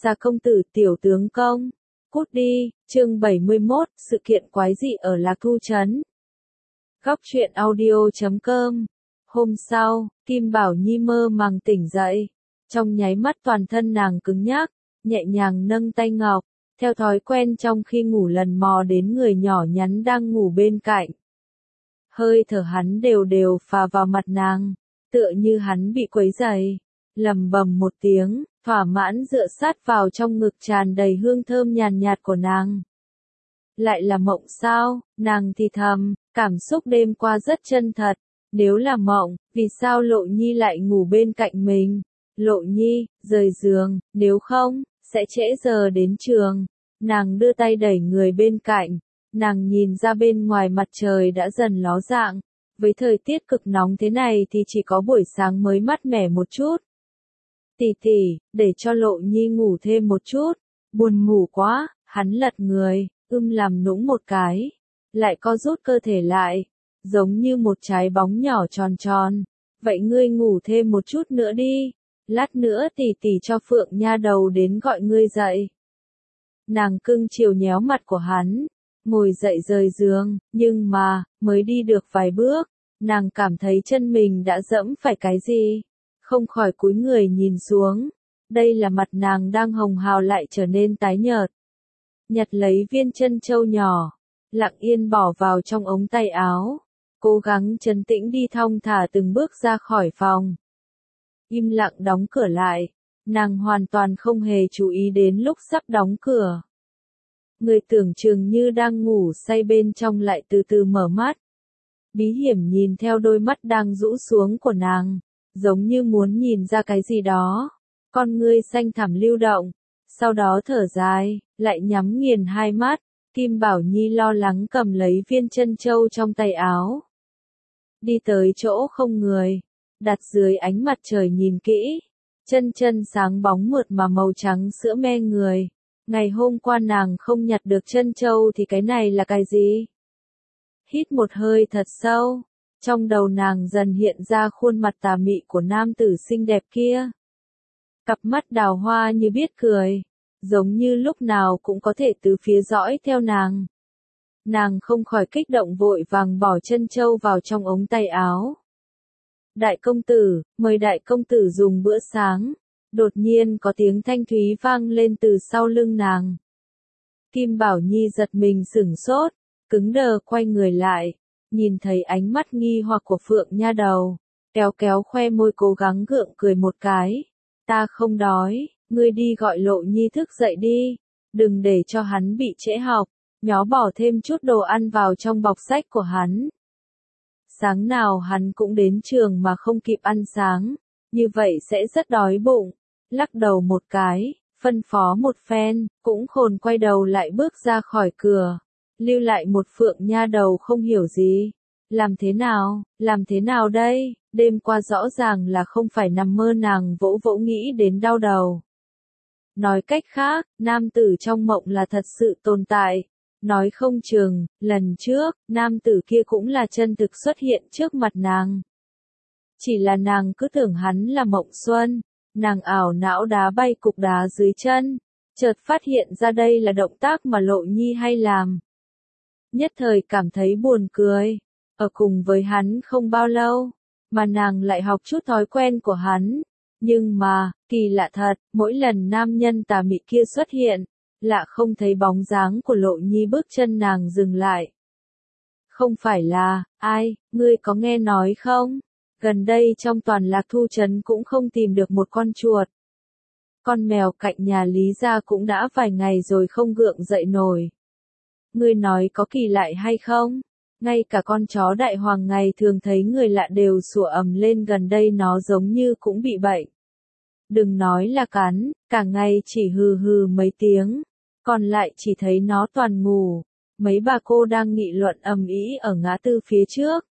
Gia công tử tiểu tướng công. Cút đi, chương 71, sự kiện quái dị ở Lạc Thu Trấn. Góc truyện audio.com. Hôm sau, Kim Bảo Nhi mơ màng tỉnh dậy. Trong nháy mắt toàn thân nàng cứng nhắc, nhẹ nhàng nâng tay ngọc, theo thói quen trong khi ngủ lần mò đến người nhỏ nhắn đang ngủ bên cạnh. Hơi thở hắn đều đều phà vào mặt nàng, tựa như hắn bị quấy rầy, lầm bầm một tiếng, thỏa mãn dựa sát vào trong ngực tràn đầy hương thơm nhàn nhạt của nàng. Lại là mộng sao, nàng thì thầm, cảm xúc đêm qua rất chân thật, nếu là mộng, vì sao Lộ Nhi lại ngủ bên cạnh mình? Lộ Nhi, rời giường, nếu không, sẽ trễ giờ đến trường. Nàng đưa tay đẩy người bên cạnh, nàng nhìn ra bên ngoài mặt trời đã dần ló dạng, với thời tiết cực nóng thế này thì chỉ có buổi sáng mới mát mẻ một chút. Tỷ tỷ, để cho Lộ Nhi ngủ thêm một chút, buồn ngủ quá, hắn lật người, làm nũng một cái, lại co rút cơ thể lại, giống như một trái bóng nhỏ tròn tròn. Vậy ngươi ngủ thêm một chút nữa đi, lát nữa tỷ tỷ cho Phượng nha đầu đến gọi ngươi dậy. Nàng cưng chiều nhéo mặt của hắn, ngồi dậy rời giường, nhưng mà, mới đi được vài bước, nàng cảm thấy chân mình đã dẫm phải cái gì, không khỏi cúi người nhìn xuống, đây là mặt nàng đang hồng hào lại trở nên tái nhợt. Nhặt lấy viên trân châu nhỏ, lặng yên bỏ vào trong ống tay áo, cố gắng trấn tĩnh đi thong thả từng bước ra khỏi phòng. Im lặng đóng cửa lại, nàng hoàn toàn không hề chú ý đến lúc sắp đóng cửa. Người tưởng chừng như đang ngủ say bên trong lại từ từ mở mắt. Bí hiểm nhìn theo đôi mắt đang rũ xuống của nàng, giống như muốn nhìn ra cái gì đó. Con ngươi xanh thẳm lưu động, sau đó thở dài, lại nhắm nghiền hai mắt. Kim Bảo Nhi lo lắng cầm lấy viên trân châu trong tay áo. Đi tới chỗ không người, đặt dưới ánh mặt trời nhìn kỹ, chân sáng bóng mượt mà màu trắng sữa me người. Ngày hôm qua nàng không nhặt được trân châu thì cái này là cái gì? Hít một hơi thật sâu, trong đầu nàng dần hiện ra khuôn mặt tà mị của nam tử xinh đẹp kia. Cặp mắt đào hoa như biết cười, giống như lúc nào cũng có thể từ phía dõi theo nàng. Nàng không khỏi kích động vội vàng bỏ trân châu vào trong ống tay áo. Đại công tử, mời đại công tử dùng bữa sáng. Đột nhiên có tiếng thanh thúy vang lên từ sau lưng nàng. Kim Bảo Nhi giật mình sửng sốt, cứng đờ quay người lại, nhìn thấy ánh mắt nghi hoặc của Phượng nha đầu, kéo khoe môi cố gắng gượng cười một cái. Ta không đói, ngươi đi gọi Lộ Nhi thức dậy đi, đừng để cho hắn bị trễ học, nhó bỏ thêm chút đồ ăn vào trong bọc sách của hắn. Sáng nào hắn cũng đến trường mà không kịp ăn sáng, như vậy sẽ rất đói bụng. Lắc đầu một cái, phân phó một phen, cũng khồn quay đầu lại bước ra khỏi cửa, lưu lại một Phượng nha đầu không hiểu gì. Làm thế nào đây, đêm qua rõ ràng là không phải nằm mơ, nàng vỗ vỗ nghĩ đến đau đầu. Nói cách khác, nam tử trong mộng là thật sự tồn tại. Nói không chừng, lần trước, nam tử kia cũng là chân thực xuất hiện trước mặt nàng. Chỉ là nàng cứ tưởng hắn là mộng xuân. Nàng ảo não đá bay cục đá dưới chân, chợt phát hiện ra đây là động tác mà Lộ Nhi hay làm. Nhất thời cảm thấy buồn cười, ở cùng với hắn không bao lâu, mà nàng lại học chút thói quen của hắn. Nhưng mà, kỳ lạ thật, mỗi lần nam nhân tà mị kia xuất hiện, lạ không thấy bóng dáng của Lộ Nhi, bước chân nàng dừng lại. Không phải là, ai, ngươi có nghe nói không? Gần đây trong toàn Lạc Thu Trấn cũng không tìm được một con chuột. Con mèo cạnh nhà Lý gia cũng đã vài ngày rồi không gượng dậy nổi. Ngươi nói có kỳ lạ hay không? Ngay cả con chó đại hoàng ngày thường thấy người lạ đều sủa ầm lên, gần đây nó giống như cũng bị bệnh. Đừng nói là cắn, cả ngày chỉ hừ hừ mấy tiếng, còn lại chỉ thấy nó toàn ngủ. Mấy bà cô đang nghị luận ầm ĩ ở ngã tư phía trước.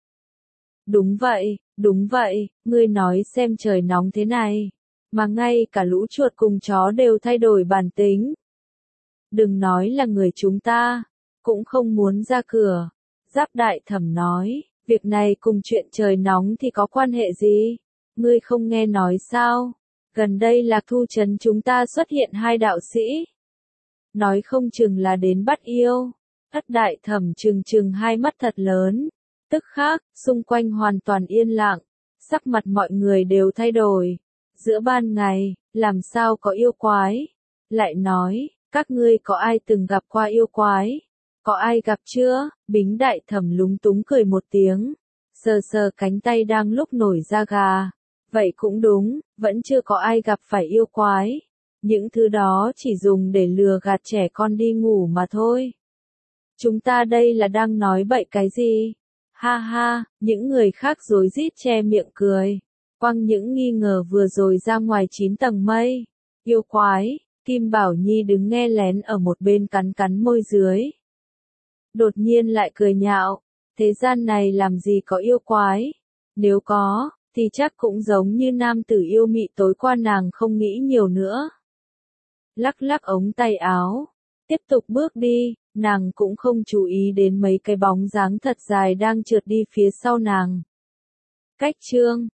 Đúng vậy, ngươi nói xem trời nóng thế này, mà ngay cả lũ chuột cùng chó đều thay đổi bản tính. Đừng nói là người chúng ta, cũng không muốn ra cửa. Giáp Đại Thẩm nói, việc này cùng chuyện trời nóng thì có quan hệ gì? Ngươi không nghe nói sao? Gần đây Lạc Thu Trấn chúng ta xuất hiện hai đạo sĩ. Nói không chừng là đến bắt yêu. Ất Đại Thẩm trừng trừng hai mắt thật lớn. Tức khắc, xung quanh hoàn toàn yên lặng. Sắc mặt mọi người đều thay đổi. Giữa ban ngày, làm sao có yêu quái? Lại nói, các ngươi có ai từng gặp qua yêu quái? Có ai gặp chưa? Bính Đại Thẩm lúng túng cười một tiếng. Sờ sờ cánh tay đang lúc nổi da gà. Vậy cũng đúng, vẫn chưa có ai gặp phải yêu quái. Những thứ đó chỉ dùng để lừa gạt trẻ con đi ngủ mà thôi. Chúng ta đây là đang nói bậy cái gì? Ha ha, những người khác rối rít che miệng cười. Quăng những nghi ngờ vừa rồi ra ngoài 9 tầng mây. Yêu quái, Kim Bảo Nhi đứng nghe lén ở một bên cắn cắn môi dưới. Đột nhiên lại cười nhạo, thế gian này làm gì có yêu quái? Nếu có, thì chắc cũng giống như nam tử yêu mị tối qua nàng không nghĩ nhiều nữa. Lắc lắc ống tay áo, tiếp tục bước đi, nàng cũng không chú ý đến mấy cái bóng dáng thật dài đang trượt đi phía sau nàng. Cách chương